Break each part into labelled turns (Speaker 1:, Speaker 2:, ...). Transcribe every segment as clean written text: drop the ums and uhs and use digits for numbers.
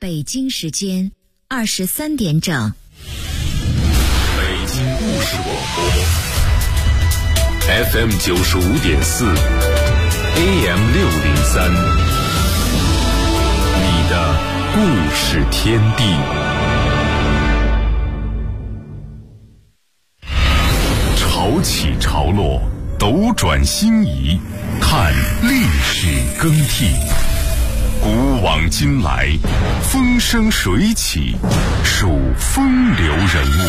Speaker 1: 北京时间23点整。
Speaker 2: 北京故事广播 FM 95.4 AM 603，你的故事天地。潮起潮落，斗转星移，看历史更替。古往今来，风生水起，数风流人物。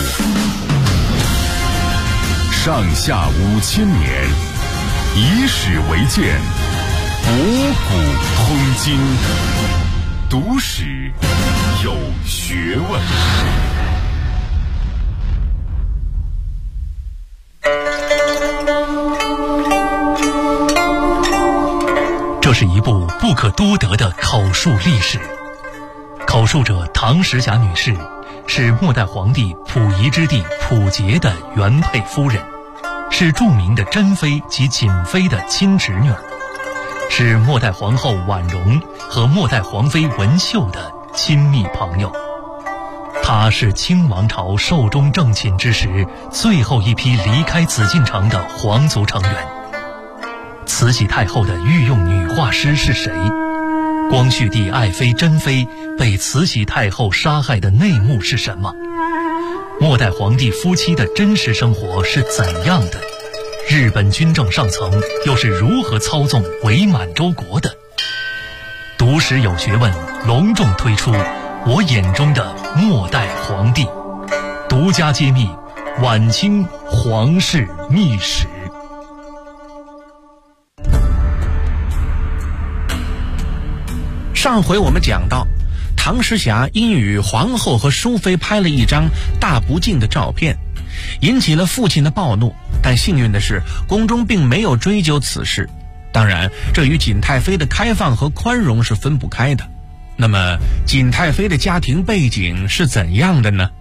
Speaker 2: 上下5000年，以史为鉴，博古通今，读史有学问。
Speaker 3: 这是一部不可多得的口述历史。口述者唐时霞女士是末代皇帝溥仪之弟溥杰的原配夫人，是著名的珍妃及瑾妃的亲侄女儿，是末代皇后婉容和末代皇妃文秀的亲密朋友。她是清王朝寿终正寝之时最后一批离开紫禁城的皇族成员。慈禧太后的御用女画师是谁？光绪帝爱妃珍妃被慈禧太后杀害的内幕是什么？末代皇帝夫妻的真实生活是怎样的？日本军政上层又是如何操纵伪满洲国的？读史有学问隆重推出我眼中的末代皇帝，独家揭秘晚清皇室秘史。
Speaker 4: 上回我们讲到，唐时霞因与皇后和淑妃拍了一张大不敬的照片，引起了父亲的暴怒，但幸运的是宫中并没有追究此事。当然，这与瑾太妃的开放和宽容是分不开的。那么瑾太妃的家庭背景是怎样的呢？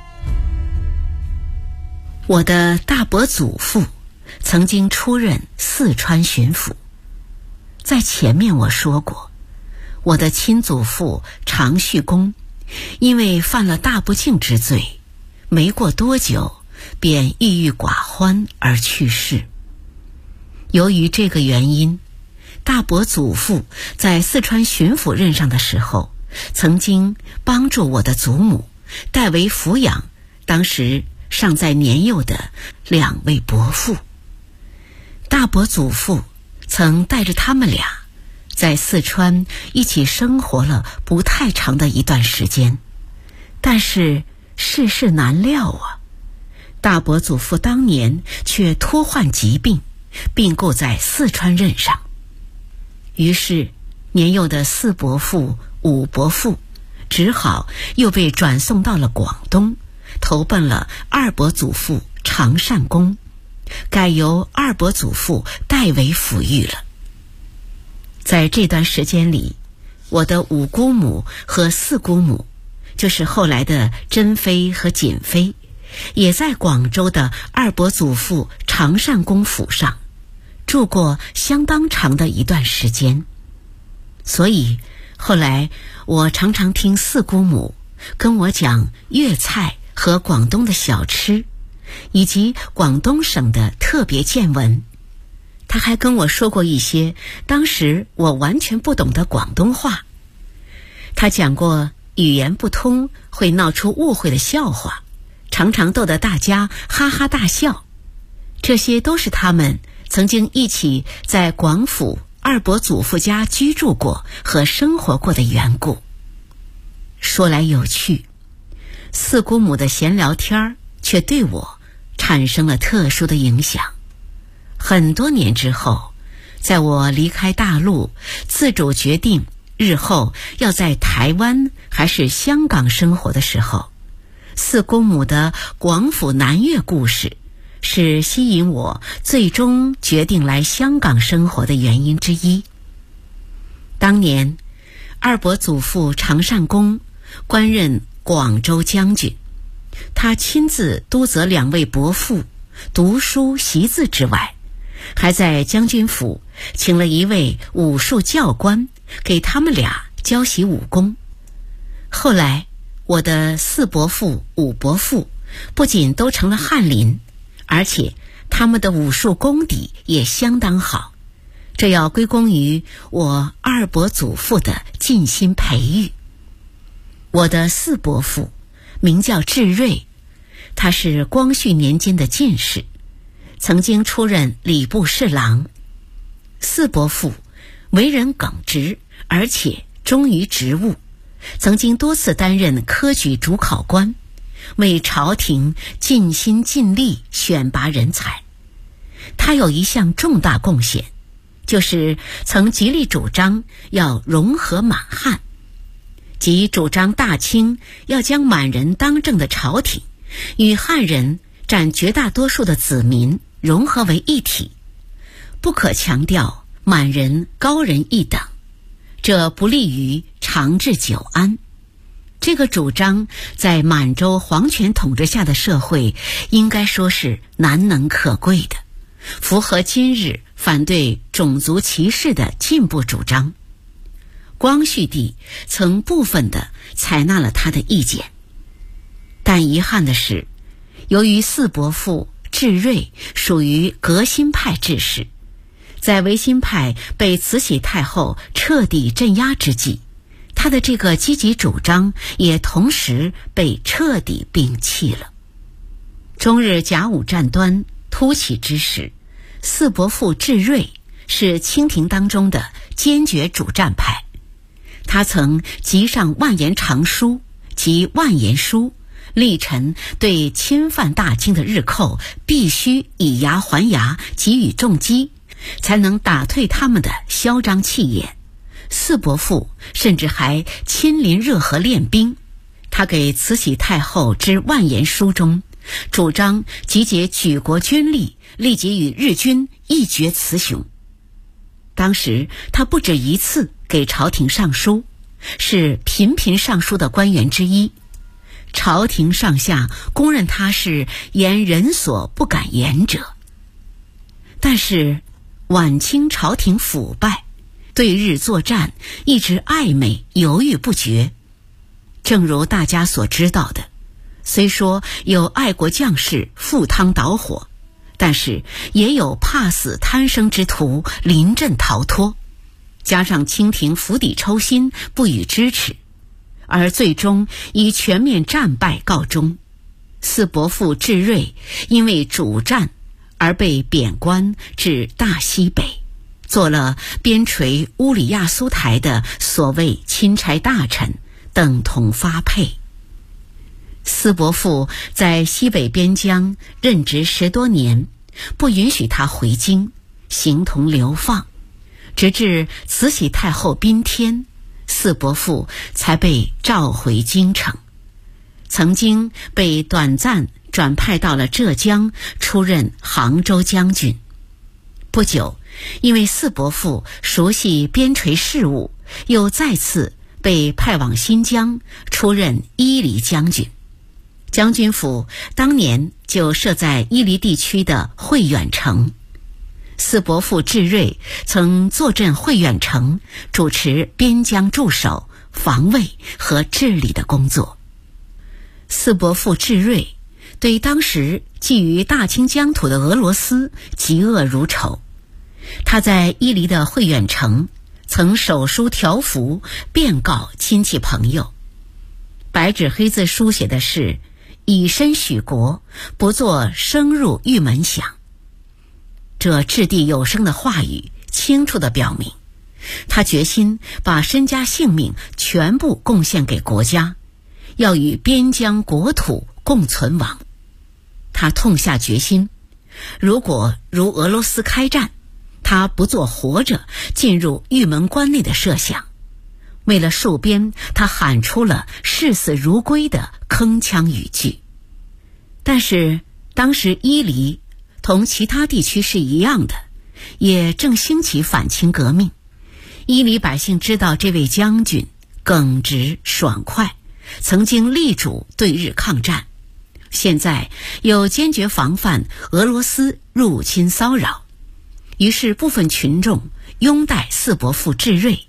Speaker 5: 我的大伯祖父曾经出任四川巡抚。在前面我说过，我的亲祖父常续公因为犯了大不敬之罪，没过多久便郁郁寡欢而去世。由于这个原因，大伯祖父在四川巡抚任上的时候，曾经帮助我的祖母代为抚养当时尚在年幼的2位伯父。大伯祖父曾带着他们俩在四川一起生活了不太长的一段时间，但是世事难料啊，大伯祖父当年却突患疾病，病故在四川任上。于是年幼的4伯父、5伯父只好又被转送到了广东，投奔了2伯祖父常善公，改由2伯祖父代为抚育了。在这段时间里，我的5姑母和4姑母，就是后来的珍妃和瑾妃，也在广州的2伯祖父常善公府上住过相当长的一段时间。所以后来我常常听4姑母跟我讲粤菜和广东的小吃，以及广东省的特别见闻。他还跟我说过一些当时我完全不懂的广东话。他讲过语言不通会闹出误会的笑话，常常逗得大家哈哈大笑。这些都是他们曾经一起在广府2伯祖父家居住过和生活过的缘故。说来有趣，4姑母的闲聊天却对我产生了特殊的影响。很多年之后，在我离开大陆，自主决定日后要在台湾还是香港生活的时候，4姑母的广府南粤故事是吸引我最终决定来香港生活的原因之一。当年2伯祖父常善公官任广州将军，他亲自督责2位伯父读书习字之外，还在将军府请了一位武术教官给他们俩教习武功。 后来我的四伯父、五伯父不仅都成了翰林，而且他们的武术功底也相当好，这要归功于我二伯祖父的尽心培育。我的四伯父名叫智瑞，他是光绪年间的进士，曾经出任礼部侍郎。四伯父为人耿直，而且忠于职务，曾经多次担任科举主考官，为朝廷尽心尽力选拔人才。他有一项重大贡献，就是曾极力主张要融合满汉，即主张大清要将满人当政的朝廷与汉人占绝大多数的子民融合为一体，不可强调满人高人一等，这不利于长治久安。这个主张在满洲皇权统治下的社会应该说是难能可贵的，符合今日反对种族歧视的进步主张。光绪帝曾部分地采纳了他的意见，但遗憾的是，由于四伯父智瑞属于革新派志士，在维新派被慈禧太后彻底镇压之际，他的这个积极主张也同时被彻底摒弃了。中日甲午战端突起之时，四伯父智瑞是清廷当中的坚决主战派，他曾集上万言长书及万言书，力陈对侵犯大清的日寇必须以牙还牙，给予重击，才能打退他们的嚣张气焰。四伯父甚至还亲临热河练兵，他给慈禧太后之万言书中主张集结举国军力，立即与日军一决雌雄。当时他不止一次给朝廷上书，是频频上书的官员之一，朝廷上下公认他是言人所不敢言者。但是晚清朝廷腐败，对日作战一直暧昧犹豫不决。正如大家所知道的，虽说有爱国将士赴汤蹈火，但是也有怕死贪生之徒临阵逃脱，加上清廷釜底抽薪，不予支持，而最终以全面战败告终。四伯父智瑞因为主战而被贬官至大西北，做了边陲乌里亚苏台的所谓钦差大臣，等同发配。四伯父在西北边疆任职10多年，不允许他回京，形同流放，直至慈禧太后宾天，四伯父才被召回京城。曾经被短暂转派到了浙江，出任杭州将军。不久，因为四伯父熟悉边陲事务，又再次被派往新疆，出任伊犁将军。将军府当年就设在伊犁地区的会远城。四伯父智瑞曾坐镇会远城，主持边疆驻守、防卫和治理的工作。四伯父智瑞对当时觊觎大清疆土的俄罗斯嫉恶如仇，他在伊犁的会远城曾手书条幅遍告亲戚朋友，白纸黑字书写的是以身许国，不做生入玉门响。这掷地有声的话语清楚地表明，他决心把身家性命全部贡献给国家，要与边疆国土共存亡。他痛下决心，如果如俄罗斯开战，他不做活着进入玉门关内的设想。为了戍边，他喊出了视死如归的铿锵语句。但是当时伊犁同其他地区是一样的，也正兴起反清革命。伊犁百姓知道这位将军耿直爽快，曾经力主对日抗战，现在又坚决防范俄罗斯入侵骚扰，于是部分群众拥戴四伯父智瑞，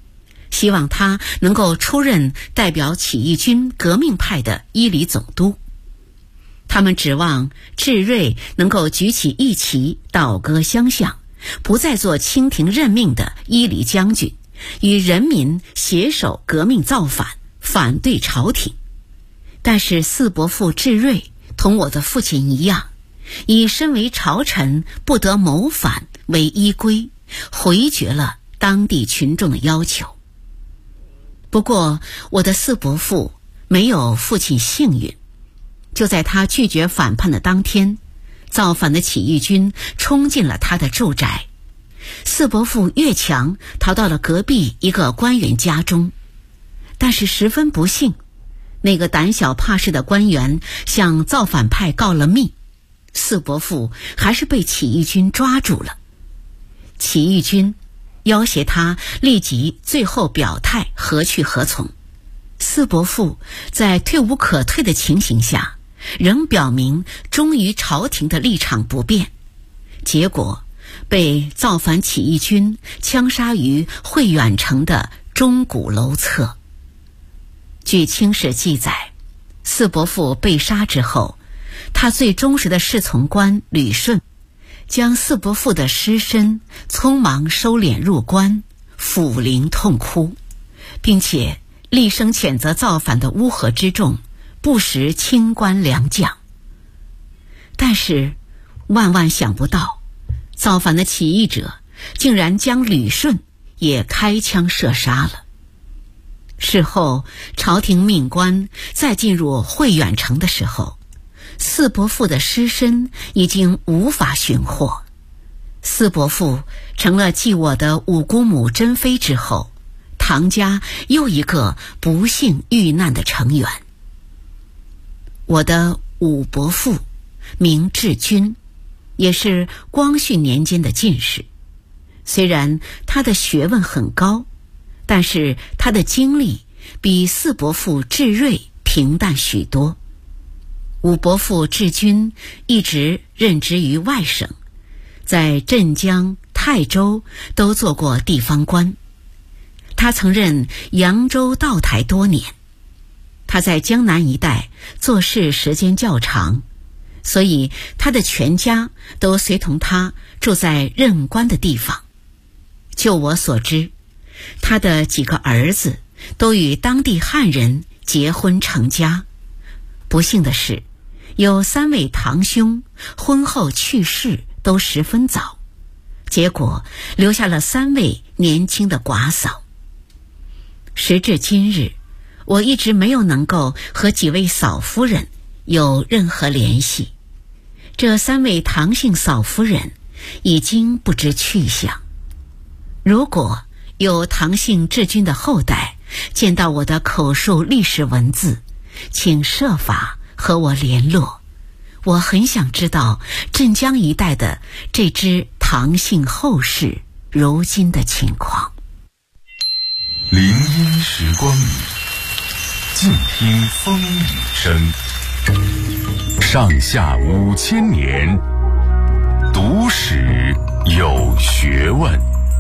Speaker 5: 希望他能够出任代表起义军革命派的伊犁总督。他们指望智瑞能够举起义旗，倒戈相向，不再做清廷任命的伊犁将军，与人民携手革命造反，反对朝廷。但是四伯父智瑞同我的父亲一样，以身为朝臣不得谋反为依归，回绝了当地群众的要求。不过我的四伯父没有父亲幸运，就在他拒绝反叛的当天，造反的起义军冲进了他的住宅。四伯父越墙逃到了隔壁一个官员家中，但是十分不幸，那个胆小怕事的官员向造反派告了密，四伯父还是被起义军抓住了。起义军要挟他立即最后表态何去何从。四伯父在退无可退的情形下，仍表明忠于朝廷的立场不变，结果被造反起义军枪杀于会远城的钟鼓楼侧。据清史记载，四伯父被杀之后，他最忠实的侍从官吕顺将四伯父的尸身匆忙收敛入棺，抚灵痛哭，并且厉声谴责造反的乌合之众不识清官良将。但是万万想不到，造反的起义者竟然将吕顺也开枪射杀了。事后朝廷命官再进入会远城的时候，四伯父的尸身已经无法寻获。四伯父成了继我的五姑母珍妃之后，唐家又一个不幸遇难的成员。我的五伯父名志军，也是光绪年间的进士。虽然他的学问很高，但是他的经历比四伯父志瑞平淡许多。五伯父志军一直任职于外省，在镇江、泰州都做过地方官。他曾任扬州道台多年。他在江南一带做事时间较长，所以他的全家都随同他住在任官的地方。就我所知，他的几个儿子都与当地汉人结婚成家。不幸的是，有3位堂兄婚后去世都十分早，结果留下了3位年轻的寡嫂。时至今日，我一直没有能够和几位嫂夫人有任何联系。这3位堂姓嫂夫人已经不知去向。如果有唐姓志军的后代见到我的口述历史文字，请设法和我联络。我很想知道镇江一带的这支唐姓后世如今的情况。
Speaker 2: 林荫时光里，静听风雨声。上下5000年，读史有学问。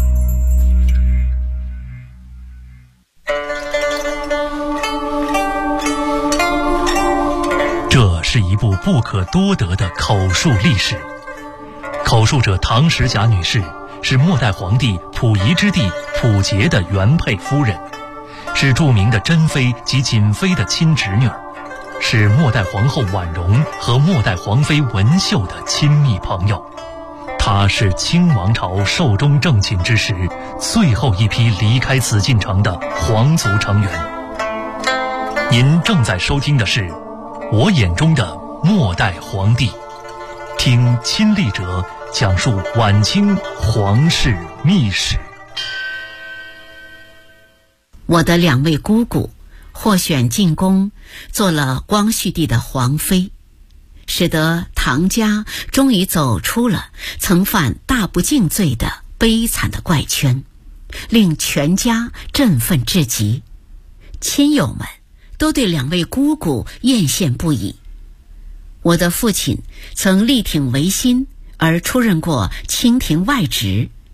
Speaker 3: 这是一部不可多得的口述历史。口述者唐时霞女士是末代皇帝溥仪之弟溥杰的原配夫人，是著名的珍妃及瑾妃的亲侄女，是末代皇后婉容和末代皇妃文秀的亲密朋友。她是清王朝寿终正寝之时最后一批离开紫禁城的皇族成员。您正在收听的是我眼中的末代皇帝，听亲历者讲述晚清皇室秘史。
Speaker 5: 我的2位姑姑获选进宫，做了光绪帝的皇妃，使得唐家终于走出了曾犯大不敬罪的悲惨的怪圈，令全家振奋至极。亲友们都对2位姑姑艳羡不已。我的父亲曾力挺维新而出任过清廷外职，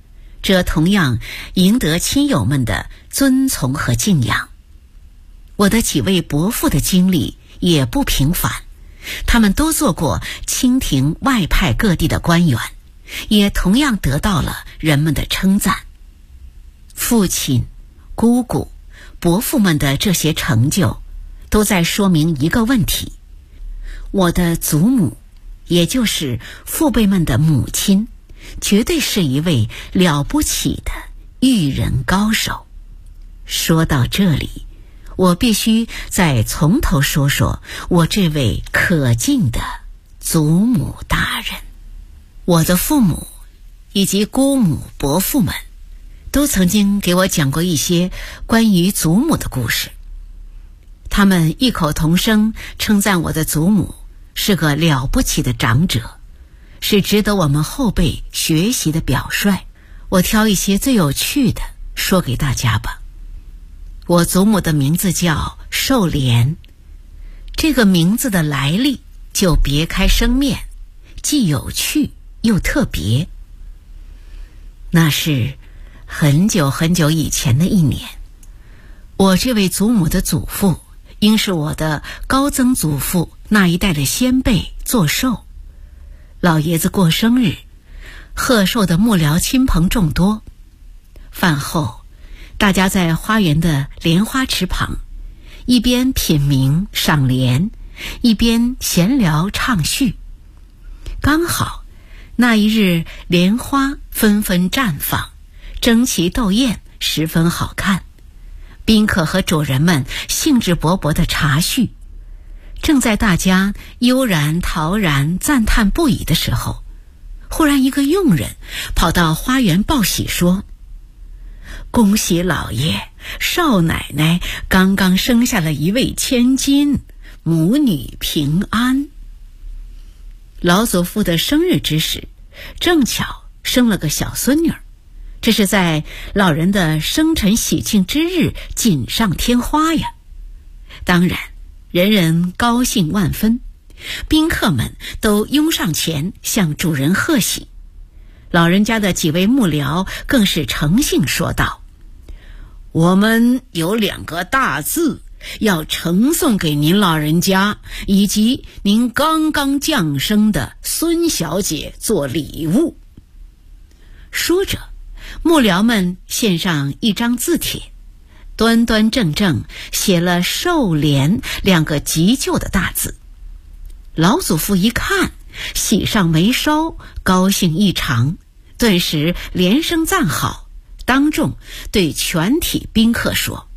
Speaker 5: 这同样赢得亲友们的尊崇和敬仰。我的几位伯父的经历也不平凡，他们都做过清廷外派各地的官员，也同样得到了人们的称赞。父亲、姑姑、伯父们的这些成就，都在说明一个问题：我的祖母，也就是父辈们的母亲，绝对是一位了不起的育人高手。说到这里，我必须再从头说说我这位可敬的祖母大人。我的父母以及姑母、伯父们都曾经给我讲过一些关于祖母的故事。他们异口同声称赞我的祖母是个了不起的长者，是值得我们后辈学习的表率。我挑一些最有趣的说给大家吧。我祖母的名字叫寿莲，这个名字的来历就别开生面，既有趣又特别。那是很久很久以前的一年，我这位祖母的祖父应是我的高曾祖父那一代的先辈做寿，老爷子过生日，贺寿的幕僚亲朋众多。饭后，大家在花园的莲花池旁，一边品茗赏莲，一边闲聊畅叙。刚好那一日莲花纷纷绽放，争奇斗艳，十分好看。宾客和主人们兴致勃勃地茶叙，正在大家悠然陶然赞叹不已的时候，忽然一个佣人跑到花园报喜说：恭喜老爷，少奶奶刚刚生下了一位千金，母女平安。老祖父的生日之时，正巧生了个小孙女儿，这是在老人的生辰喜庆之日锦上添花呀。当然人人高兴万分，宾客们都拥上前向主人贺喜。老人家的几位幕僚更是诚信说道：我们有2个大字要呈送给您老人家以及您刚刚降生的孙小姐做礼物。说着，幕僚们献上一张字帖，端端正正写了寿莲2个急救的大字。老祖父一看，喜上眉梢，高兴异常，顿时连声赞好，当众对全体宾客说：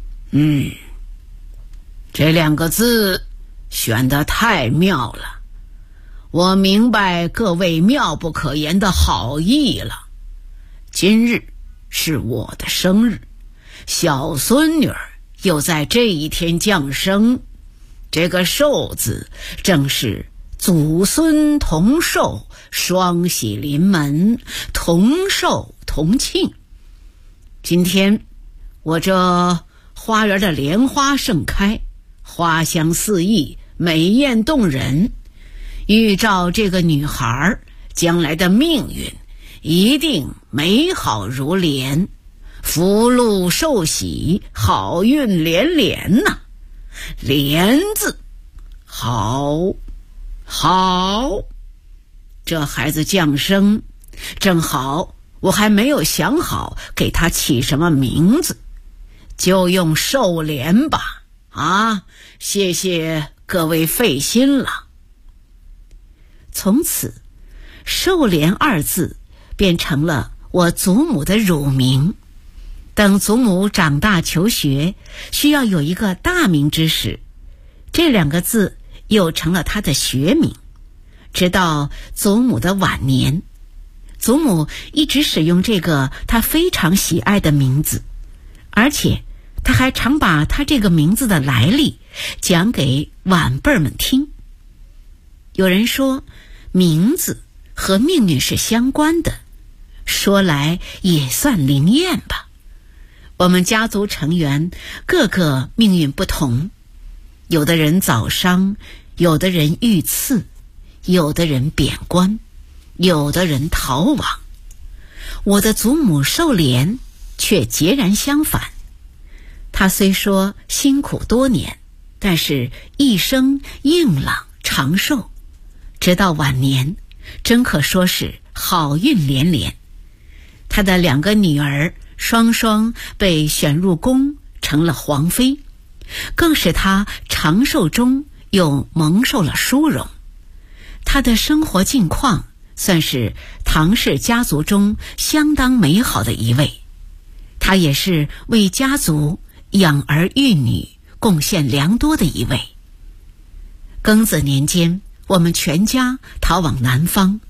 Speaker 5: 这2个字选得太妙了，我明白各位妙不可言的好意了。今日是我的生日，小孙女儿又在这一天降生，这个寿字正是祖孙同寿，双喜临门，同寿同庆。今天我这花园的莲花盛开，花香四溢，美艳动人，预兆这个女孩将来的命运一定美好如莲，福禄寿喜，好运连连呐。莲字好，这孩子降生正好，我还没有想好给他起什么名字，就用寿莲吧。谢谢各位费心了。从此寿莲2字变成了我祖母的乳名。等祖母长大求学，需要有一个大名之时，这2个字又成了她的学名。直到祖母的晚年，祖母一直使用这个她非常喜爱的名字，而且她还常把她这个名字的来历讲给晚辈们听。有人说名字和命运是相关的，说来也算灵验吧。我们家族成员个个命运不同，有的人早伤，有的人遇刺，有的人贬官，有的人逃亡。 我的祖母寿莲却截然相反。她虽说辛苦多年，但是一生硬朗长寿，直到晚年，真可说是好运连连。她的2个女儿双双被选入宫，成了皇妃，更使她长寿中又蒙受了殊荣。她的生活境况算是唐氏家族中相当美好的一位，她也是为家族养儿育女贡献良多的一位。庚子年间，我们全家逃往南方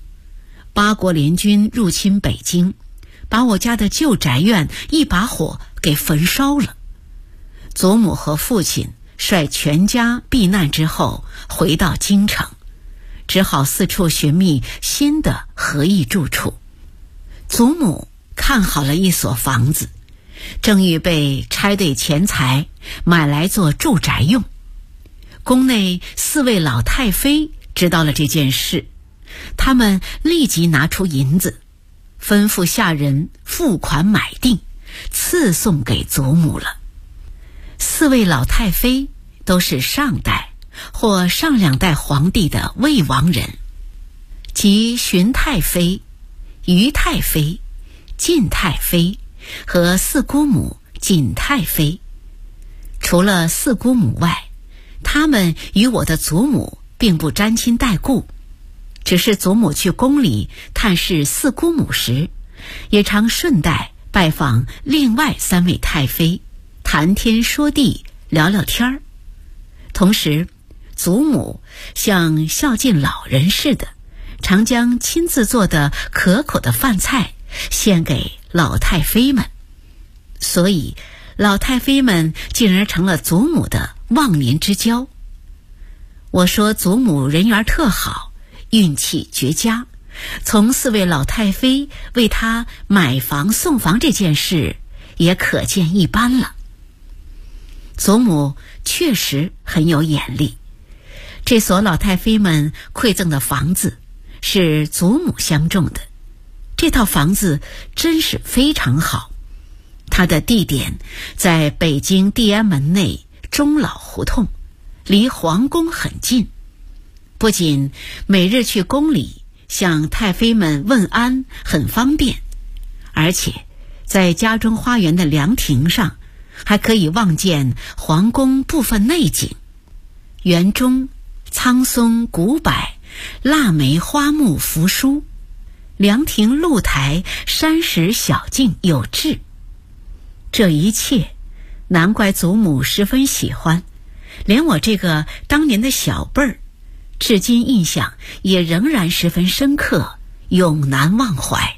Speaker 5: ，8国联军入侵北京，把我家的旧宅院一把火给焚烧了。祖母和父亲率全家避难之后回到京城，只好四处寻觅新的合意住处。祖母看好了一所房子，正预备拆兑钱财买来做住宅用。宫内4位老太妃知道了这件事，他们立即拿出银子，吩咐下人付款买定，赐送给祖母了。4位老太妃都是上代或上2代皇帝的未亡人，即荀太妃、于太妃、晋太妃和4姑母景太妃。除了4姑母外，他们与我的祖母并不沾亲带故，只是祖母去宫里探视4姑母时，也常顺带拜访另外3位太妃，谈天说地，聊聊天儿。同时，祖母像孝敬老人似的，常将亲自做的可口的饭菜献给老太妃们，所以老太妃们竟然成了祖母的忘年之交。我说祖母人缘特好，运气绝佳，从4位老太妃为她买房送房这件事也可见一斑了。祖母确实很有眼力，这所老太妃们馈赠的房子是祖母相中的，这套房子真是非常好。它的地点在北京地安门内钟老胡同，离皇宫很近，不仅每日去宫里向太妃们问安很方便，而且在家中花园的凉亭上还可以望见皇宫部分内景，园中苍松古柏，腊梅花木扶疏，凉亭露台山石小径有致。这一切难怪祖母十分喜欢，连我这个当年的小辈儿，至今印象也仍然十分深刻，永难忘怀。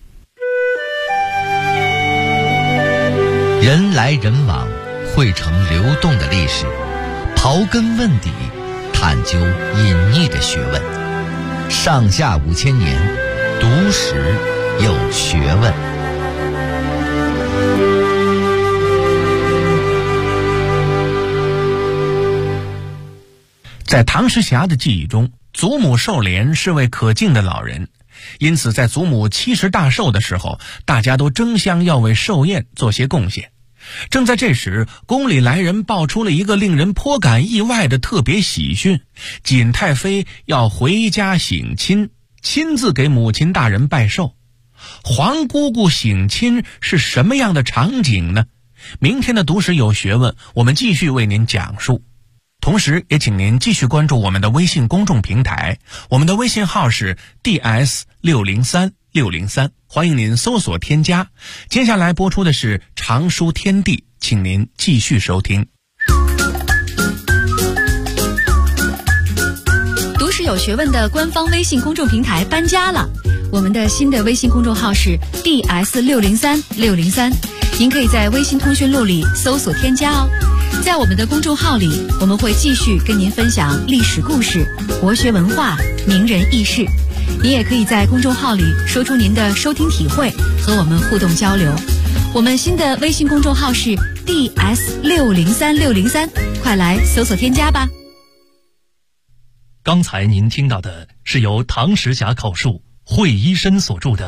Speaker 6: 人来人往，汇成流动的历史，刨根问底，探究隐匿的学问。上下5000年，读史有学问。
Speaker 4: 在唐时霞的记忆中，祖母寿莲是位可敬的老人，因此在祖母70大寿的时候，大家都争相要为寿宴做些贡献。正在这时，宫里来人报出了一个令人颇感意外的特别喜讯：景太妃要回家省亲，亲自给母亲大人拜寿。皇姑姑省亲是什么样的场景呢？明天的读史有学问，我们继续为您讲述。同时也请您继续关注我们的微信公众平台，我们的微信号是 DS603603，欢迎您搜索添加。接下来播出的是常书天地，请您继续收听。
Speaker 7: 读史有学问的官方微信公众平台搬家了，我们的新的微信公众号是 DS603603，您可以在微信通讯录里搜索添加哦。在我们的公众号里，我们会继续跟您分享历史故事、国学文化、名人轶事。您也可以在公众号里说出您的收听体会，和我们互动交流。我们新的微信公众号是 DS603603，快来搜索添加吧。
Speaker 3: 刚才您听到的是由唐时霞口述、惠一生所著的《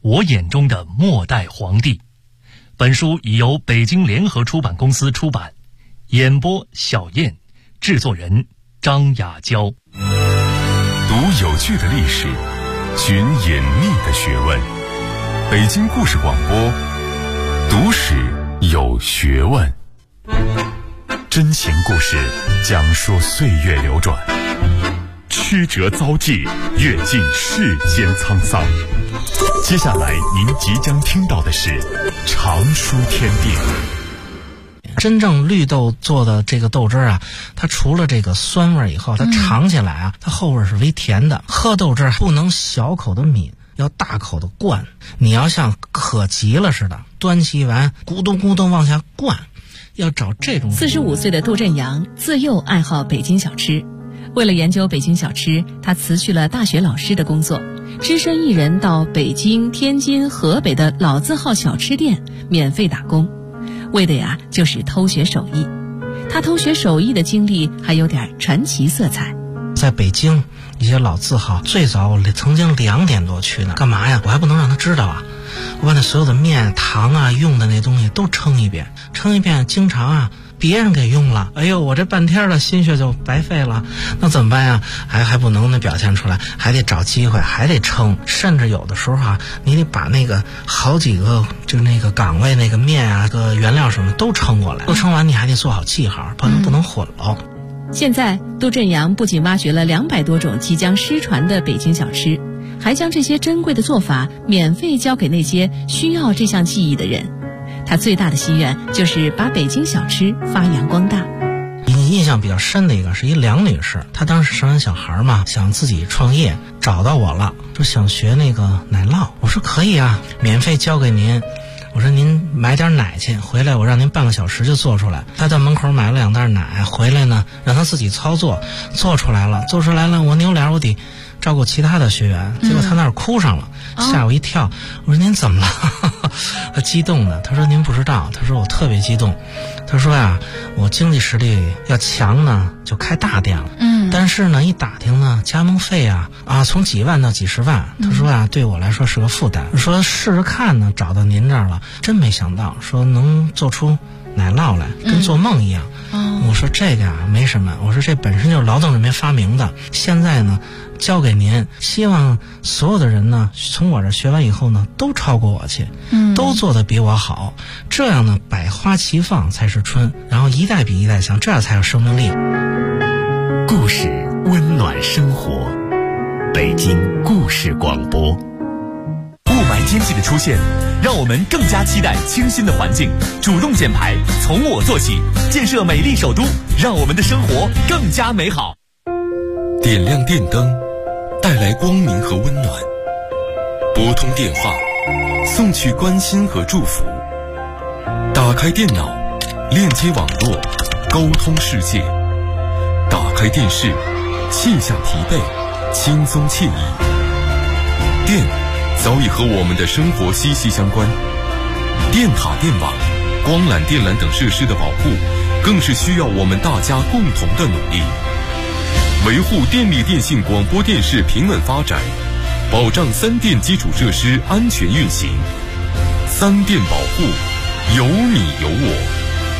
Speaker 3: 我眼中的末代皇帝》。本书已由北京联合出版公司出版，演播小燕，制作人张雅娇。
Speaker 2: 读有趣的历史，寻隐秘的学问。北京故事广播，读史有学问。真情故事，讲述岁月流转，曲折遭际，阅尽世间沧桑。接下来您即将听到的是常书天地。
Speaker 4: 真正绿豆做的这个豆汁啊，它除了这个酸味以后，它尝起来啊，它后味是微甜的。喝豆汁不能小口的抿，要大口的灌。你要像渴急了似的，端起碗咕咚咕咚往下灌，要找这种。
Speaker 7: 45岁的杜振阳自幼爱好北京小吃，为了研究北京小吃，他辞去了大学老师的工作，只身一人到北京、天津、河北的老字号小吃店免费打工，为的呀就是偷学手艺。他偷学手艺的经历还有点传奇色彩。
Speaker 4: 在北京一些老字号，最早我曾经2点多去呢，干嘛呀？我还不能让他知道啊！我把那所有的面、糖啊、用的那东西都称一遍，经常啊别人给用了，哎呦，我这半天的心血就白费了，那怎么办呀？还不能表现出来，还得找机会，还得称，甚至有的时候啊，你得把那个好几个就那个岗位那个面啊、个原料什么都称过来，都称完你还得做好记号，不能混喽。
Speaker 7: 现在杜振阳不仅挖掘了200多种即将失传的北京小吃，还将这些珍贵的做法免费教给那些需要这项技艺的人。他最大的心愿就是把北京小吃发扬光大。
Speaker 4: 印象比较深的一个是一梁女士，她当时生完小孩嘛，想自己创业，找到我了，说想学那个奶酪。我说可以啊，免费教给您。我说您买点奶去，回来我让您半个小时就做出来。他到门口买了2袋奶，回来呢让他自己操作，做出来了，我扭脸我得照顾其他的学员，结果他那儿哭上了，吓我一跳。我说您怎么了？他激动的，他说您不知道，他说我特别激动，他说呀，我经济实力要强呢就开大店了，但是呢一打听呢加盟费啊从几万到几十万，他说啊对我来说是个负担，说试试看呢，找到您这儿了，真没想到说能做出奶酪来，跟做梦一样。我说这个啊没什么，我说这本身就是劳动人民发明的，现在呢交给您，希望所有的人呢从我这学完以后呢都超过我去，都做得比我好，这样呢百花齐放才是春，然后一代比一代强，这样才有生命力。
Speaker 8: 故事温暖生活，北京故事广播。雾霾天气的出现，让我们更加期待清新的环境，主动减排，从我做起，建设美丽首都，让我们的生活更加美好。
Speaker 9: 点亮电灯，带来光明和温暖；拨通电话，送去关心和祝福；打开电脑，链接网络，沟通世界；打开电视，卸下疲惫，轻松惬意。电早已和我们的生活息息相关，电塔、电网、光缆、电缆等设施的保护，更是需要我们大家共同的努力。维护电力电信广播电视平稳发展，保障3电基础设施安全运行。3电保护，有你有我。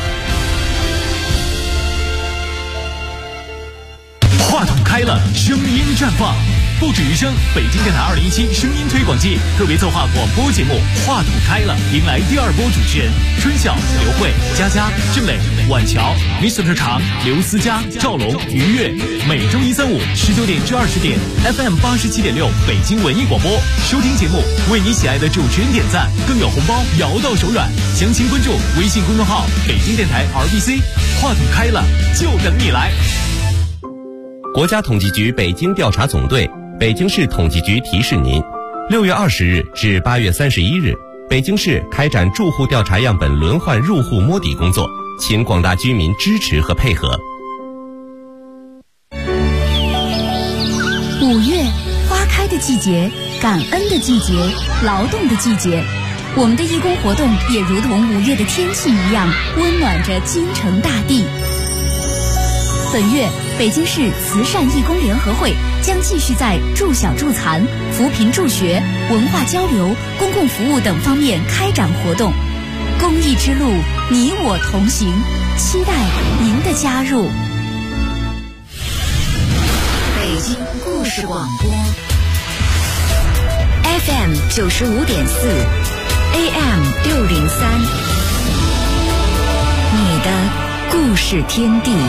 Speaker 8: 话筒开了，声音绽放，不止于声。北京电台2017声音推广季特别策划广播节目《话筒开了》，迎来第2波主持人春晓、刘慧、佳佳、郑磊、婉乔、Mr. 常、刘思佳、赵龙、于越。每周1、3、5 19点至20点 FM 87.6北京文艺广播。收听节目，为你喜爱的主持人点赞，更有红包摇到手软。详情关注微信公众号北京电台 RBC。话筒开了，就等你来。
Speaker 10: 国家统计局北京调查总队、北京市统计局提示您：6月20日至8月31日，北京市开展住户调查样本轮换入户摸底工作，请广大居民支持和配合。
Speaker 11: 5月，花开的季节，感恩的季节，劳动的季节。我们的义工活动也如同5月的天气一样，温暖着京城大地。本月， 北京市慈善义工联合会将继续在助小助残、扶贫助学、文化交流、公共服务等方面开展活动。公益之路，你我同行，期待您的加入。
Speaker 1: 北京故事广播 FM 95.4 AM 603，你的故事天地。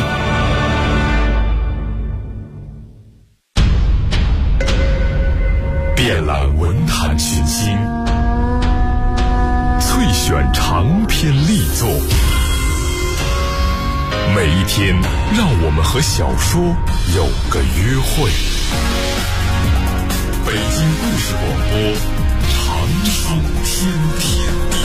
Speaker 2: 遍览文坛群星，萃选长篇力作。每一天，让我们和小说有个约会。北京故事广播，长寿天地。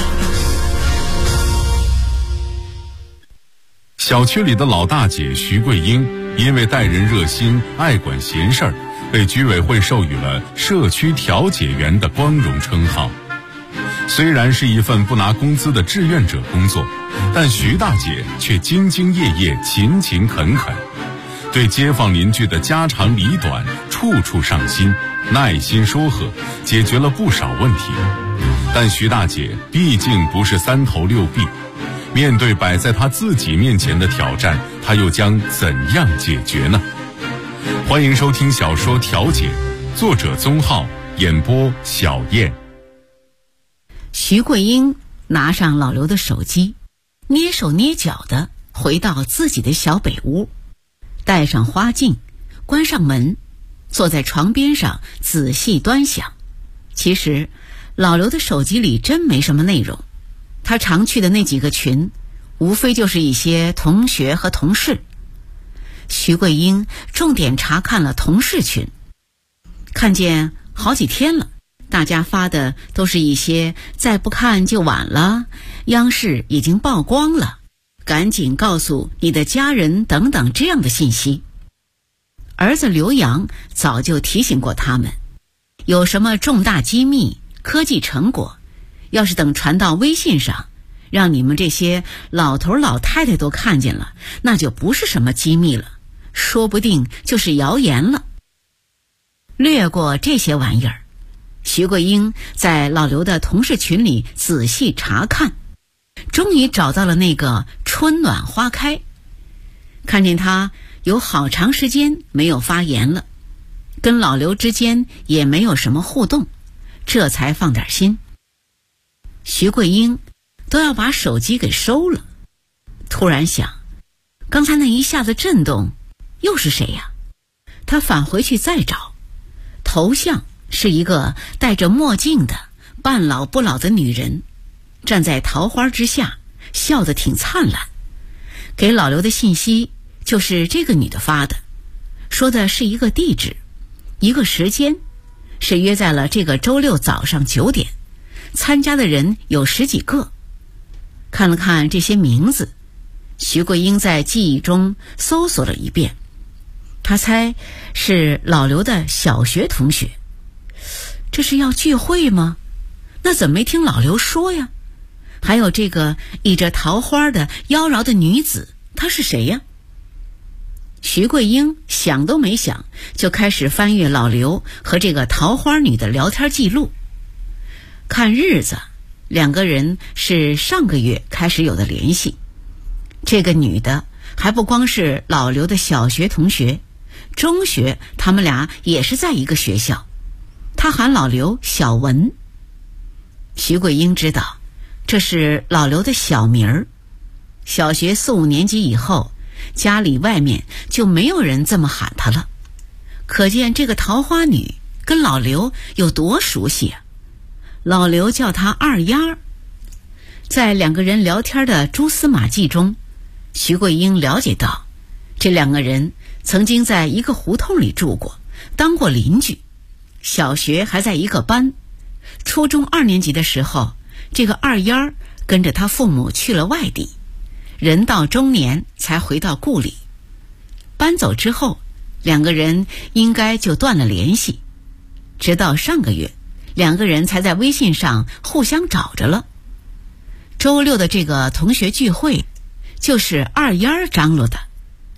Speaker 2: 小区里的老大姐徐桂英，因为待人热心、爱管闲事儿，被居委会授予了社区调解员的光荣称号。虽然是一份不拿工资的志愿者工作，但徐大姐却兢兢业业、勤勤恳恳，对街坊邻居的家长里短处处上心，耐心说和，解决了不少问题。但徐大姐毕竟不是三头六臂，面对摆在她自己面前的挑战，她又将怎样解决呢？欢迎收听小说《调解》，作者宗浩，演播小燕。
Speaker 5: 徐桂英拿上老刘的手机，蹑手蹑脚地回到自己的小北屋，戴上花镜，关上门，坐在床边上仔细端详。其实老刘的手机里真没什么内容，他常去的那几个群无非就是一些同学和同事。徐桂英重点查看了同事群，看见好几天了，大家发的都是一些再不看就晚了，央视已经曝光了，赶紧告诉你的家人等等这样的信息。儿子刘洋早就提醒过他们，有什么重大机密、科技成果，要是等传到微信上，让你们这些老头老太太都看见了，那就不是什么机密了，说不定就是谣言了。略过这些玩意儿，徐桂英在老刘的同事群里仔细查看，终于找到了那个春暖花开。看见他有好长时间没有发言了，跟老刘之间也没有什么互动，这才放点心。徐桂英都要把手机给收了，突然想，刚才那一下子震动又是谁呀？他返回去再找，头像是一个戴着墨镜的半老不老的女人，站在桃花之下，笑得挺灿烂。给老刘的信息就是这个女的发的，说的是一个地址，一个时间，是约在了这个周六早上9点，参加的人有10几个。看了看这些名字，徐桂英在记忆中搜索了一遍，她猜是老刘的小学同学。这是要聚会吗？那怎么没听老刘说呀？还有这个倚着桃花的妖娆的女子，她是谁呀？徐桂英想都没想，就开始翻阅老刘和这个桃花女的聊天记录。看日子，两个人是上个月开始有的联系。这个女的还不光是老刘的小学同学，中学他们俩也是在一个学校，她喊老刘小文。徐桂英知道这是老刘的小名儿，小学4、5年级以后，家里外面就没有人这么喊她了，可见这个桃花女跟老刘有多熟悉啊。老刘叫她二丫。在两个人聊天的蛛丝马迹中，徐桂英了解到，这两个人曾经在一个胡同里住过，当过邻居，小学还在一个班。初中2年级的时候，这个二丫跟着他父母去了外地，人到中年才回到故里。搬走之后，两个人应该就断了联系，直到上个月，两个人才在微信上互相找着了。周六的这个同学聚会就是二丫张罗的，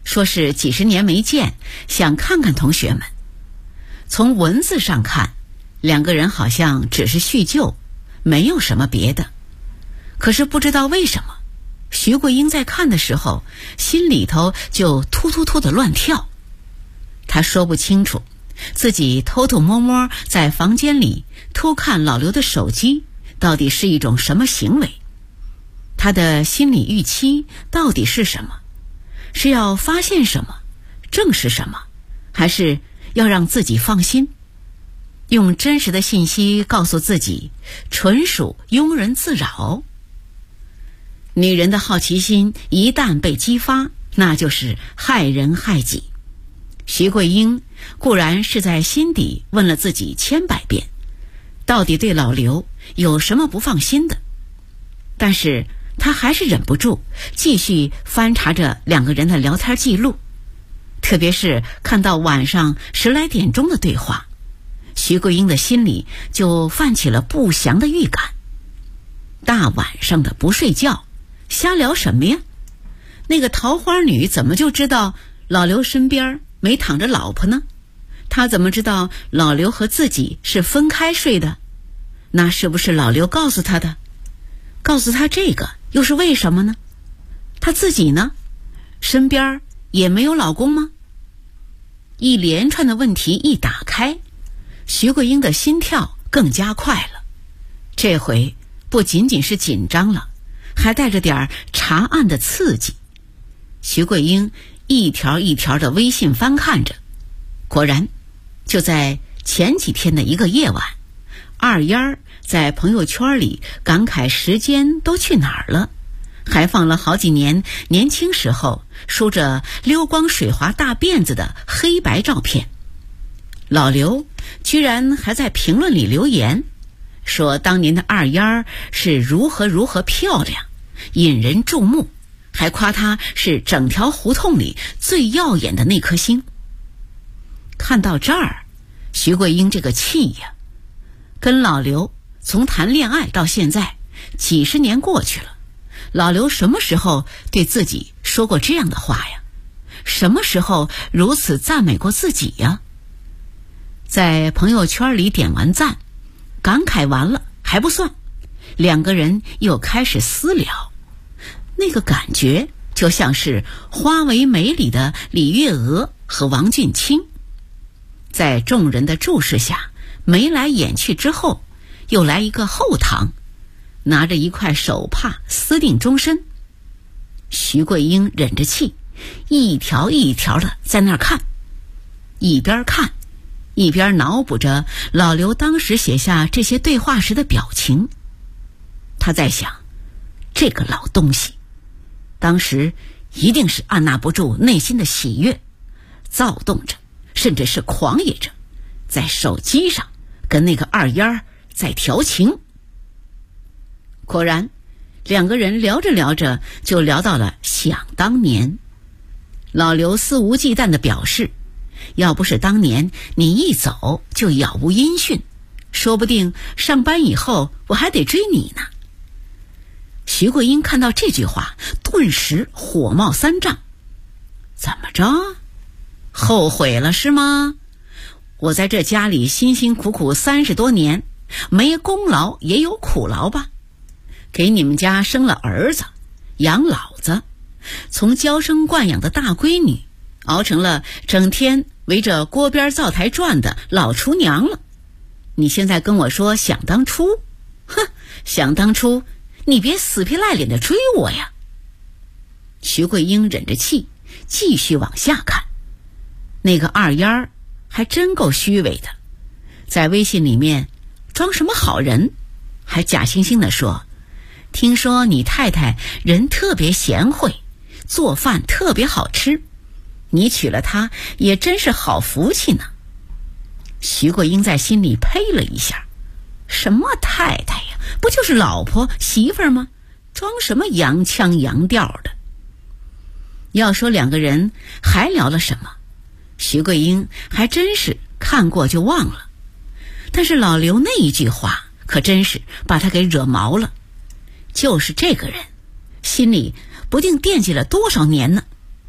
Speaker 5: 说是几十年没见，想看看同学们。从文字上看，两个人好像只是叙旧，没有什么别的。可是不知道为什么，徐桂英在看的时候，心里头就突突突的乱跳。她说不清楚，自己偷偷摸摸在房间里偷看老刘的手机，到底是一种什么行为？他的心理预期到底是什么？是要发现什么，证实什么，还是要让自己放心？用真实的信息告诉自己，纯属庸人自扰。女人的好奇心一旦被激发，那就是害人害己。徐桂英固然是在心底问了自己千百遍，到底对老刘有什么不放心的，但是她还是忍不住继续翻查着两个人的聊天记录，特别是看到晚上10来点钟的对话，徐桂英的心里就泛起了不祥的预感。大晚上的不睡觉，瞎聊什么呀？那个桃花女怎么就知道老刘身边没躺着老婆呢？她怎么知道老刘和自己是分开睡的？那是不是老刘告诉她的？告诉她这个又是为什么呢？她自己呢？身边也没有老公吗？一连串的问题一打开，徐桂英的心跳更加快了。这回不仅仅是紧张了，还带着点查案的刺激。徐桂英一条一条的微信翻看着，果然就在前几天的一个夜晚，二丫儿在朋友圈里感慨时间都去哪儿了，还放了好几年年轻时候梳着溜光水滑大辫子的黑白照片。老刘居然还在评论里留言，说当年的二丫儿是如何如何漂亮，引人注目，还夸她是整条胡同里最耀眼的那颗星。看到这儿，徐桂英这个气呀，跟老刘从谈恋爱到现在几十年过去了，老刘什么时候对自己说过这样的话呀？什么时候如此赞美过自己呀？在朋友圈里点完赞，感慨完了还不算，两个人又开始私聊。那个感觉就像是《花为媒》里的李月娥和王俊卿，在众人的注视下眉来眼去之后，又来一个后堂，拿着一块手帕私定终身。徐桂英忍着气，一条一条的在那儿看，一边看一边脑补着老刘当时写下这些对话时的表情。他在想，这个老东西当时一定是按捺不住内心的喜悦，躁动着，甚至是狂野着，在手机上跟那个二丫在调情。果然两个人聊着聊着就聊到了想当年。老刘肆无忌惮地表示，要不是当年你一走就杳无音讯，说不定上班以后我还得追你呢。徐桂英看到这句话，顿时火冒三丈。怎么着？后悔了是吗？我在这家里辛辛苦苦30多年，没功劳也有苦劳吧？给你们家生了儿子，养老子，从娇生惯养的大闺女熬成了整天围着锅边灶台转的老厨娘了。你现在跟我说想当初，哼，想当初你别死皮赖脸的追我呀！徐桂英忍着气继续往下看。那个二丫还真够虚伪的，在微信里面装什么好人，还假惺惺地说，听说你太太人特别贤惠，做饭特别好吃，你娶了她也真是好福气呢。徐桂英在心里呸了一下，什么太太呀，不就是老婆媳妇儿吗？装什么洋腔洋调的？要说两个人还聊了什么，徐桂英还真是看过就忘了。但是老刘那一句话可真是把他给惹毛了，就是这个人心里不定惦记了多少年呢。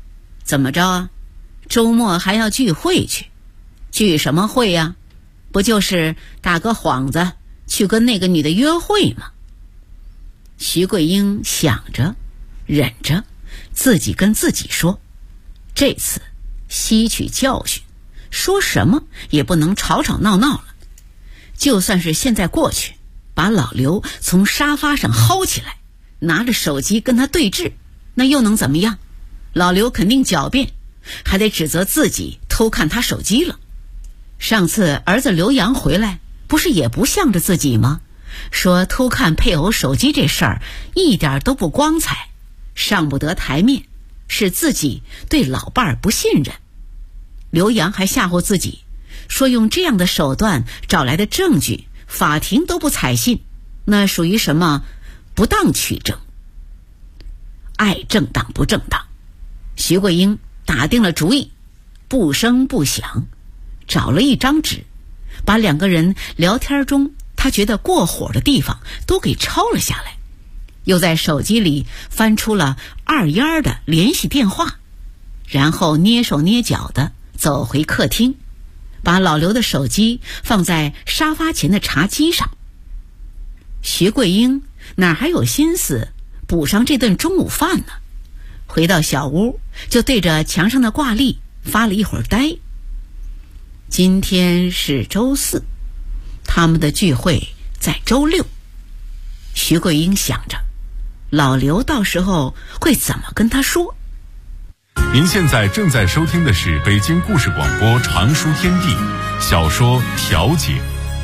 Speaker 5: 怎么着啊？周末还要聚会去？聚什么会呀？不就是打个幌子去跟那个女的约会吗？徐桂英想着忍着，自己跟自己说，这次吸取教训，说什么也不能吵吵闹闹了。就算是现在过去，把老刘从沙发上薅起来，拿着手机跟他对峙，那又能怎么样？老刘肯定狡辩，还得指责自己偷看他手机了。上次儿子刘洋回来，不是也不向着自己吗？说偷看配偶手机这事儿一点都不光彩，上不得台面，是自己对老伴儿不信任。刘洋还吓唬自己，说用这样的手段找来的证据，法庭都不采信，那属于什么不当取证。爱正当不正当，徐桂英打定了主意，不声不响，找了一张纸，把两个人聊天中他觉得过火的地方都给抄了下来，又在手机里翻出了二丫的联系电话，然后蹑手蹑脚的走回客厅，把老刘的手机放在沙发前的茶几上。徐桂英哪还有心思补上这顿中午饭呢？回到小屋，就对着墙上的挂历发了一会儿呆。今天是周四，他们的聚会在周六。徐桂英想着，老刘到时候会怎么跟他说？
Speaker 2: 您现在正在收听的是北京故事广播长书天地小说《调解》。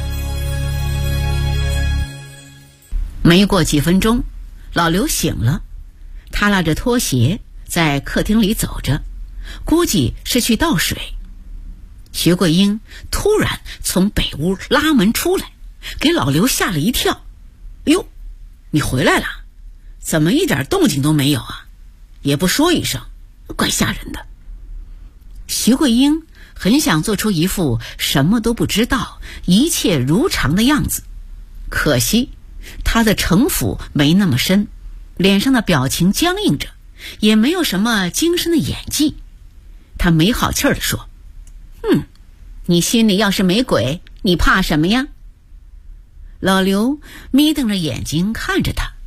Speaker 5: 没过几分钟，老刘醒了，他拉着拖鞋在客厅里走着，估计是去倒水。徐桂英突然从北屋拉门出来，给老刘吓了一跳。哟，你回来了？怎么一点动静都没有啊？也不说一声，怪吓人的。徐桂英很想做出一副什么都不知道，一切如常的样子，可惜她的城府没那么深，脸上的表情僵硬着，也没有什么精深的演技。她没好气儿地说，你心里要是没鬼，你怕什么呀？老刘眯瞪着眼睛看着他，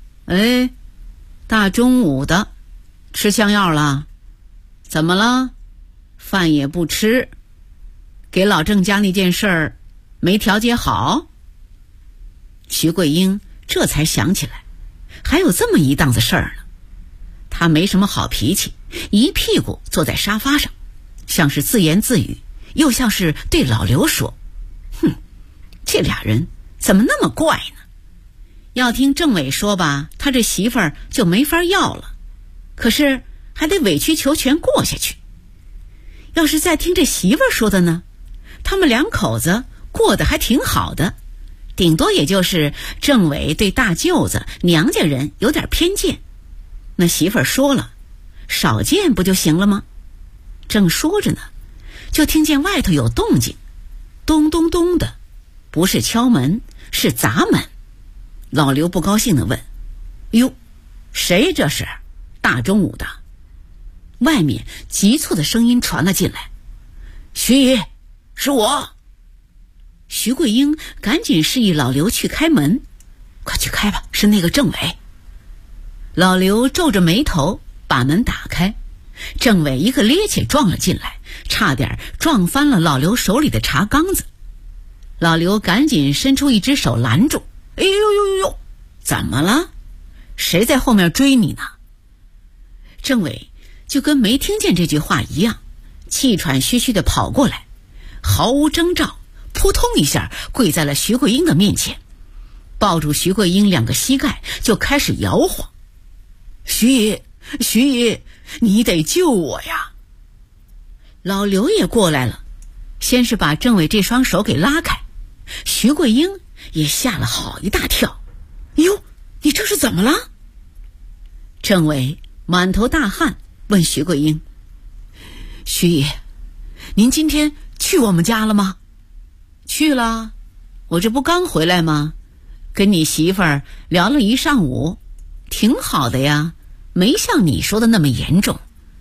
Speaker 5: 大中午的吃香药了？怎么了？饭也不吃，给老郑家那件事儿没调解好？徐桂英这才想起来，还有这么一档子事儿呢。他没什么好脾气，一屁股坐在沙发上，像是自言自语，又像是对老刘说，这俩人怎么那么怪呢？要听政委说吧，他这媳妇儿就没法要了，可是还得委曲求全过下去。要是再听这媳妇儿说的呢，他们两口子过得还挺好的，顶多也就是政委对大舅子娘家人有点偏见，那媳妇儿说了，少见不就行了吗？正说着呢，就听见外头有动静，咚咚咚的，不是敲门，是砸门。老刘不高兴地问，哟，谁这是？大中午的。外面急促的声音传了进来，徐姨，是我。徐桂英赶紧示意老刘去开门，快去开吧，是那个政委。老刘皱着眉头把门打开，政委一个趔趄撞了进来，差点撞翻了老刘手里的茶缸子。老刘赶紧伸出一只手拦住，哎呦呦呦呦，怎么了？谁在后面追你呢？政委就跟没听见这句话一样，气喘吁吁地跑过来，毫无征兆，扑通一下跪在了徐桂英的面前，抱住徐桂英两个膝盖就开始摇晃。徐姨，你得救我呀！老刘也过来了，先是把政委这双手给拉开，徐桂英也吓了好一大跳。哟，你这是怎么了？政委满头大汗问徐桂英，徐姨，您今天去我们家了吗？去了，我这不刚回来吗？跟你媳妇儿聊了一上午，挺好的呀，没像你说的那么严重。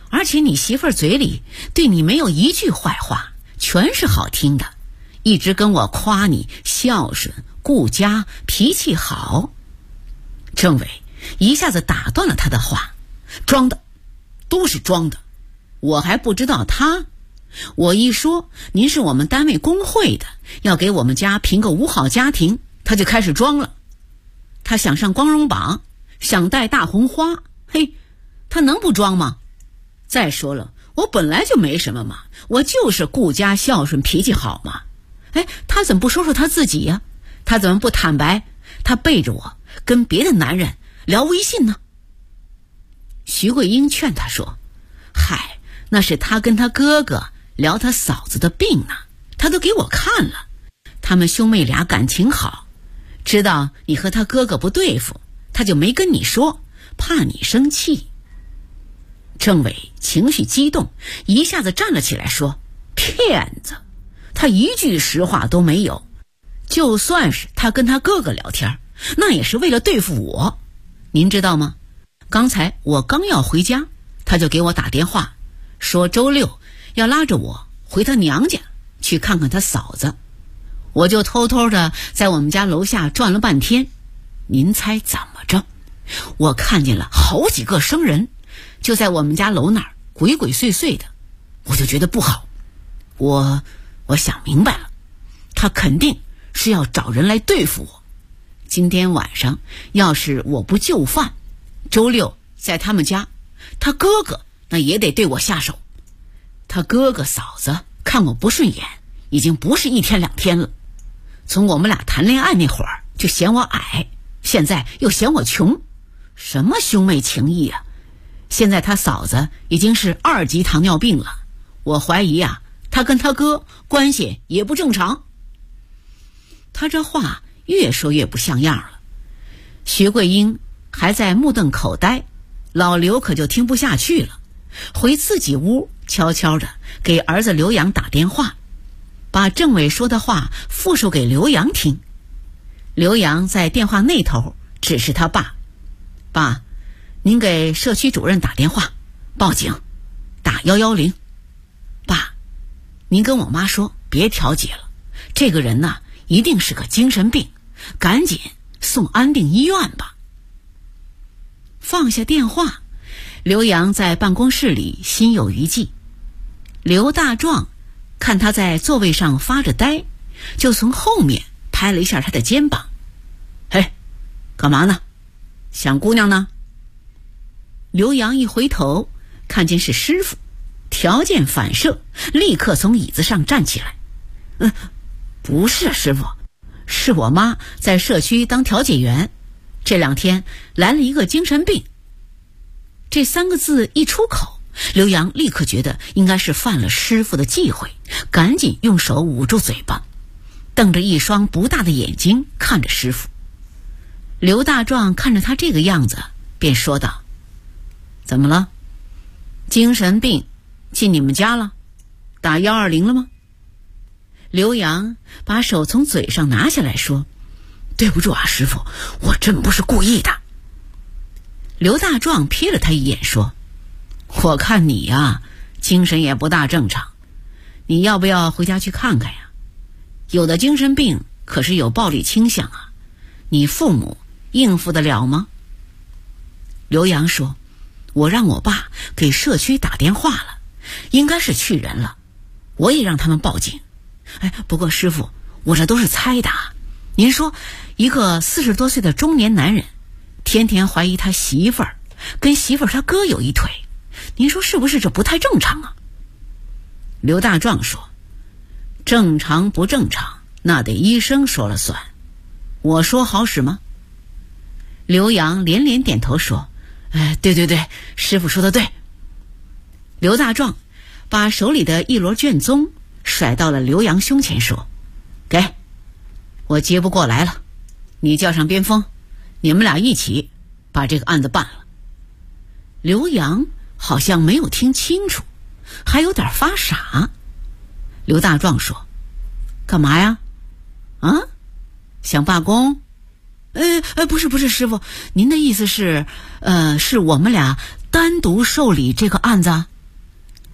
Speaker 5: 而且你媳妇儿嘴里对你没有一句坏话，全是好听的，一直跟我夸你孝顺、顾家、脾气好。政委一下子打断了他的话，装的，都是装的，我还不知道他。我一说您是我们单位工会的，要给我们家评个5好家庭，他就开始装了。他想上光荣榜，想戴大红花，嘿，他能不装吗？再说了，我本来就没什么嘛，我就是顾家孝顺脾气好嘛。哎，他怎么不说说他自己呀？他怎么不坦白他背着我跟别的男人聊微信呢？徐桂英劝他说，嗨，那是他跟他哥哥聊他嫂子的病呢，他都给我看了，他们兄妹俩感情好，知道你和他哥哥不对付，他就没跟你说，怕你生气。政委情绪激动，一下子站了起来说，骗子，他一句实话都没有，就算是他跟他哥哥聊天，那也是为了对付我。您知道吗？刚才我刚要回家，他就给我打电话，说周六要拉着我回他娘家去看看他嫂子。我就偷偷的在我们家楼下转了半天，您猜怎么着？我看见了好几个生人，就在我们家楼那儿鬼鬼祟祟的，我就觉得不好。我想明白了，他肯定是要找人来对付我。今天晚上要是我不就范，周六在他们家，他哥哥那也得对我下手。他哥哥嫂子看我不顺眼，已经不是1天2天了。从我们俩谈恋爱那会儿就嫌我矮，现在又嫌我穷，什么兄妹情谊啊！现在他嫂子已经是2级糖尿病了，我怀疑啊，他跟他哥关系也不正常。他这话越说越不像样了。徐桂英还在目瞪口呆，老刘可就听不下去了，回自己屋悄悄的给儿子刘洋打电话，把政委说的话复述给刘洋听。刘洋在电话那头指示他爸，爸，您给社区主任打电话报警，打110。爸，您跟我妈说别调解了，这个人呐一定是个精神病，赶紧送安定医院吧。放下电话，刘洋在办公室里心有余悸。刘大壮看他在座位上发着呆，就从后面拍了一下他的肩膀，嘿，干嘛呢？想姑娘呢？刘洋一回头看见是师傅，条件反射立刻从椅子上站起来，不是师傅，是我妈在社区当调解员，这2天来了一个精神病。这3个字一出口，刘洋立刻觉得应该是犯了师傅的忌讳，赶紧用手捂住嘴巴，瞪着一双不大的眼睛看着师傅。刘大壮看着他这个样子，便说道，怎么了？精神病进你们家了？打120了吗？刘洋把手从嘴上拿下来说，对不住啊师傅，我真不是故意的。刘大壮瞥了他一眼说，我看你呀精神也不大正常，你要不要回家去看看呀？有的精神病可是有暴力倾向啊，你父母应付得了吗？刘洋说，我让我爸给社区打电话了，应该是去人了，我也让他们报警。不过师傅，我这都是猜的啊。您说一个40多岁的中年男人，天天怀疑他媳妇儿跟媳妇儿他哥有一腿，您说是不是这不太正常啊？刘大壮说，正常不正常那得医生说了算，我说好使吗？刘洋连连点头说，对对对，师傅说的对。刘大壮把手里的一摞卷宗甩到了刘洋胸前说，给，我接不过来了，你叫上边锋，你们俩一起把这个案子办了。刘洋好像没有听清楚，还有点发傻。刘大壮说，干嘛呀？想罢工？不是师傅，您的意思是是我们俩单独受理这个案子？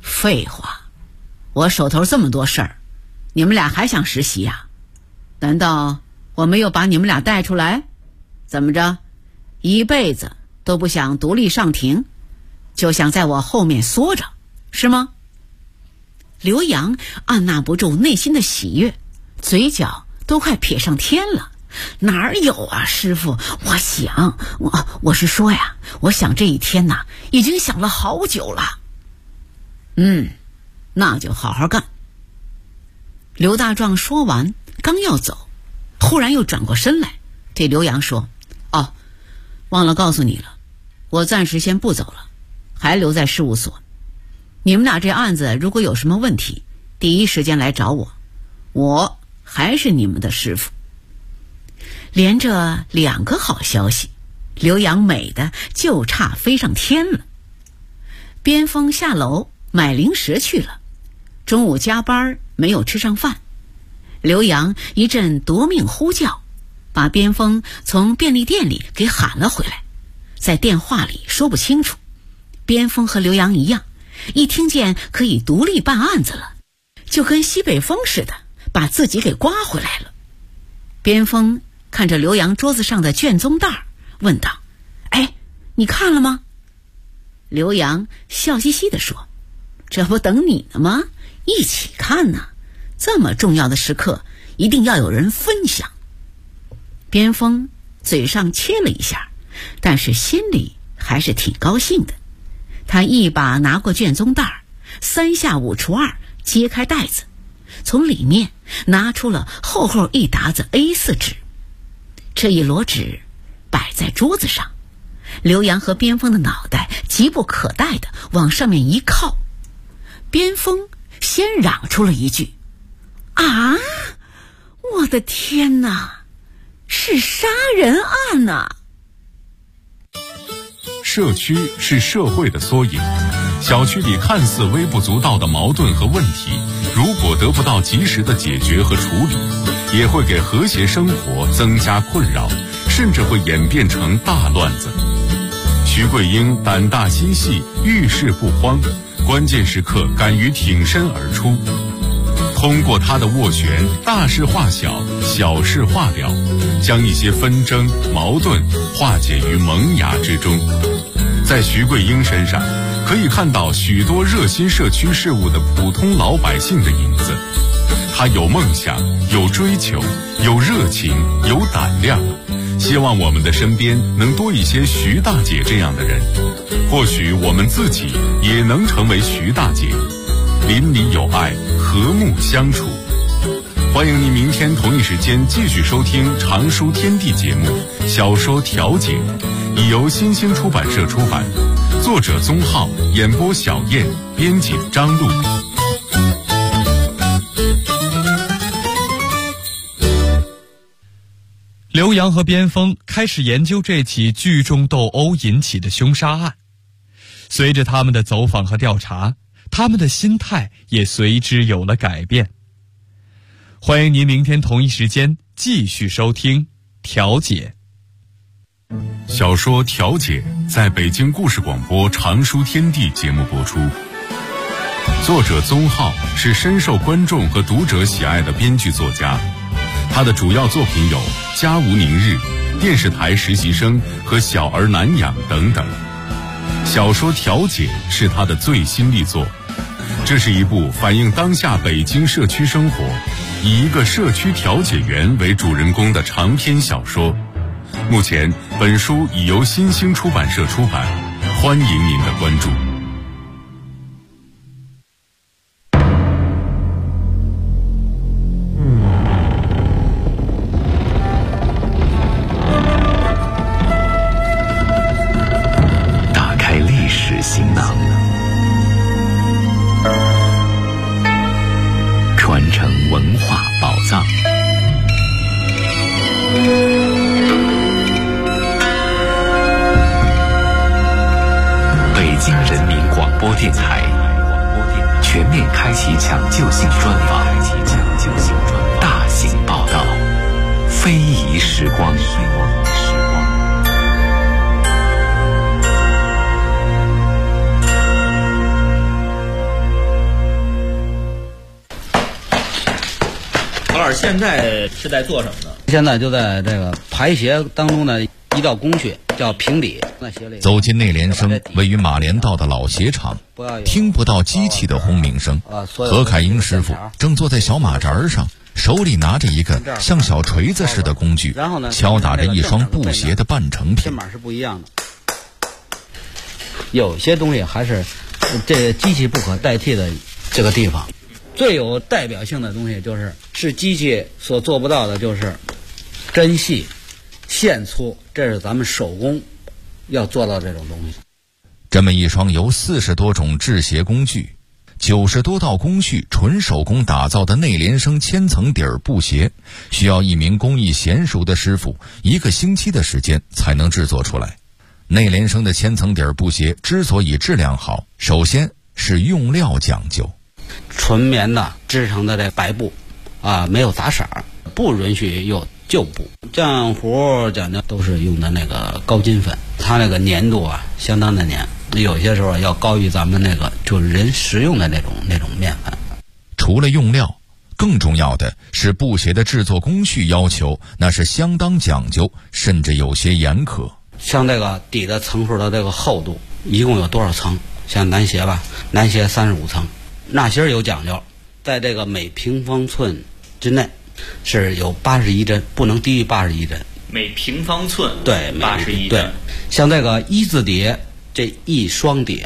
Speaker 5: 废话，我手头这么多事儿，你们俩还想实习呀？难道我没有把你们俩带出来？怎么着，一辈子都不想独立上庭，就想在我后面缩着，是吗？刘洋按捺不住内心的喜悦，嘴角都快撇上天了。哪有啊，师傅，我是说呀，我想这一天呐，已经想了好久了。那就好好干。刘大壮说完刚要走，忽然又转过身来对刘洋说，忘了告诉你了，我暂时先不走了，还留在事务所。你们俩这案子如果有什么问题，第一时间来找我，我还是你们的师傅。连着2个好消息，刘洋美的就差飞上天了。边锋下楼买零食去了，中午加班没有吃上饭。刘洋一阵夺命呼叫，把边锋从便利店里给喊了回来。在电话里说不清楚，边锋和刘洋一样，一听见可以独立办案子了，就跟西北风似的把自己给刮回来了。边锋看着刘洋桌子上的卷宗袋，问道，你看了吗？刘洋笑嘻嘻地说，这不等你呢吗？一起看呢，这么重要的时刻一定要有人分享。边锋嘴上切了一下，但是心里还是挺高兴的。他一把拿过卷宗袋，3下5除2揭开袋子，从里面拿出了厚厚一沓子 A4 纸。这一摞纸摆在桌子上，刘洋和边锋的脑袋急不可待地往上面一靠。边锋先嚷出了一句，我的天哪，是杀人案啊！
Speaker 2: 社区是社会的缩影，小区里看似微不足道的矛盾和问题，如果得不到及时的解决和处理，也会给和谐生活增加困扰，甚至会演变成大乱子。徐桂英胆大心细，遇事不慌，关键时刻敢于挺身而出。通过他的斡旋，大事化小，小事化了，将一些纷争矛盾化解于萌芽之中。在徐桂英身上可以看到许多热心社区事务的普通老百姓的影子。他有梦想，有追求，有热情，有胆量。希望我们的身边能多一些徐大姐这样的人，或许我们自己也能成为徐大姐，邻里有爱，和睦相处。欢迎您明天同一时间继续收听《常书天地》节目《小说调解》，已由新兴出版社出版，作者宗浩，演播小燕，编辑张璐。
Speaker 12: 刘洋和边锋开始研究这起聚众斗殴引起的凶杀案。随着他们的走访和调查，他们的心态也随之有了改变。欢迎您明天同一时间继续收听《调解》。
Speaker 2: 小说《调解》在北京故事广播《常书天地》节目播出。作者宗浩是深受观众和读者喜爱的编剧作家，他的主要作品有《家无宁日》、电视台实习生和小儿难养等等。小说《调解》是他的最新力作，这是一部反映当下北京社区生活，以一个社区调解员为主人公的长篇小说。目前本书已由新兴出版社出版，欢迎您的关注。
Speaker 13: 打开历史行囊，传承文化宝藏。北京人民广播电台全面开启抢救性专访，大型报道，非遗时光。
Speaker 14: 现在是在做什么呢？
Speaker 15: 现在就在这个排鞋当中的一道工序叫平底。
Speaker 16: 走进内联升位于马连道的老鞋厂，听不到机器的轰鸣声。何凯英师傅正坐在小马扎上，手里拿着一个像小锤子似的工具，敲打着一双布鞋的半成品。
Speaker 15: 这码是不一样的。有些东西还是这机器不可代替的这个地方。最有代表性的东西是机器所做不到的，就是针细、线粗，这是咱们手工要做到这种东西。
Speaker 16: 这么一双由40多种制鞋工具、90多道工序纯手工打造的内联升千层底儿布鞋，需要一名工艺娴熟的师傅1个星期的时间才能制作出来。内联升的千层底儿布鞋之所以质量好，首先是用料讲究。
Speaker 15: 纯棉的织成的这白布没有杂色，不允许有旧布。浆糊讲究都是用的那个高筋粉，它那个粘度相当的粘，有些时候要高于咱们那个就是人食用的那种面粉。
Speaker 16: 除了用料，更重要的是布鞋的制作工序要求，那是相当讲究，甚至有些严苛。
Speaker 15: 像这个底的层数的这个厚度一共有多少层？像男鞋男鞋35层。纳鞋有讲究，在这个每平方寸之内是有81针，不能低于81针。
Speaker 14: 每平方寸
Speaker 15: 对
Speaker 14: 81针。
Speaker 15: 对，像这个一字底这一双底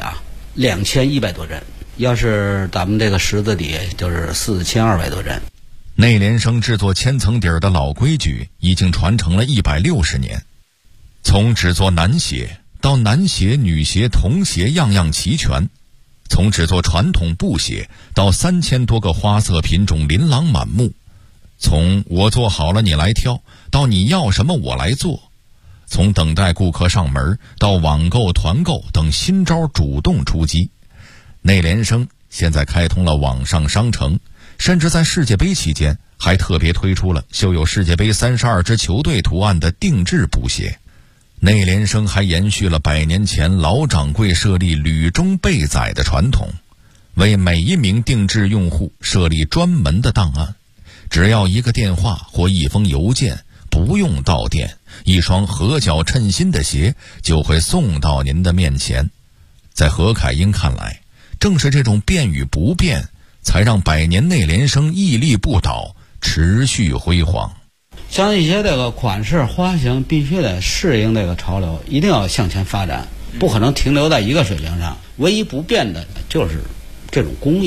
Speaker 15: 2100多针，要是咱们这个十字底就是4200多针。
Speaker 16: 内联升制作千层底儿的老规矩已经传承了160年，从只做男鞋到男鞋、女鞋、童鞋样样齐全。从只做传统布鞋到3000多个花色品种琳琅满目，从我做好了你来挑到你要什么我来做，从等待顾客上门到网购团购等新招主动出击。内联升现在开通了网上商城，甚至在世界杯期间还特别推出了绣有世界杯32支球队图案的定制布鞋。内联升还延续了100年前老掌柜设立履中备载的传统，为每一名定制用户设立专门的档案，只要一个电话或一封邮件，不用到店，一双合脚称心的鞋就会送到您的面前。在何凯英看来，正是这种变与不变，才让100年内联升屹立不倒，持续辉煌。
Speaker 15: 像一些这个款式花型必须得适应这个潮流，一定要向前发展，不可能停留在一个水平上。唯一不变的就是这种工艺。